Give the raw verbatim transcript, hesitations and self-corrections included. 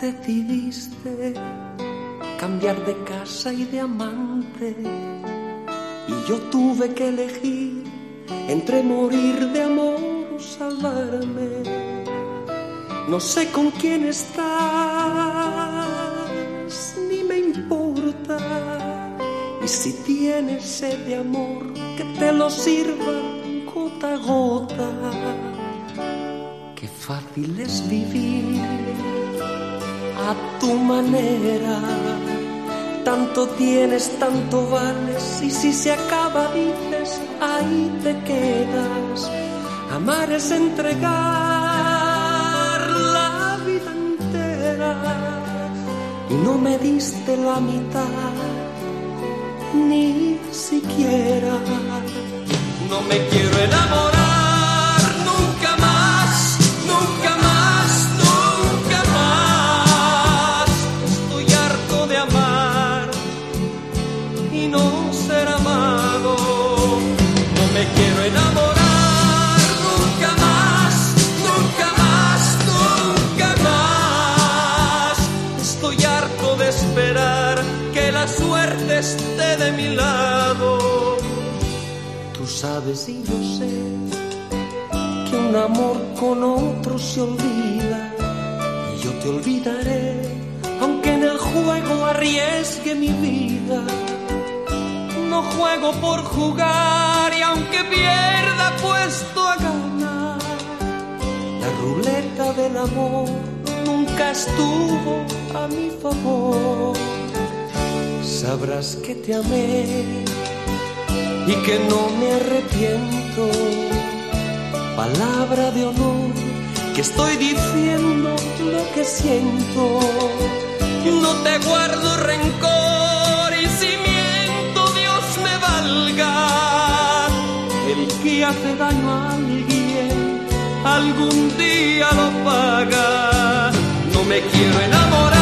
decidiste cambiar de casa y de amante, y yo tuve que elegir entre morir de amor o salvarme. No sé con quién estás, ni me importa, y si tienes sed de amor, que te lo sirva gota a gota. Qué fácil es vivir a tu manera, tanto tienes, tanto vales, y si se acaba dices, ahí te quedas. Amar es entregar la vida entera, y no me diste la mitad, ni siquiera. No me quiero enamorar nunca más, nunca más, nunca más. Estoy harto de amar y no ser amado. No me quiero enamorar nunca más, nunca más, nunca más. Estoy harto de esperar que la suerte esté de mi lado. Tú sabes y yo sé que un amor con otro se olvida, y yo te olvidaré, aunque en el juego arriesgue mi vida. No juego por jugar, y aunque pierda puesto a ganar, la ruleta del amor nunca estuvo a mi favor. Sabrás que te amé y que no me arrepiento. Palabra de honor, que estoy diciendo lo que siento. No te guardo rencor, y si miento Dios me valga. El que hace daño a alguien algún día lo paga. No me quiero enamorar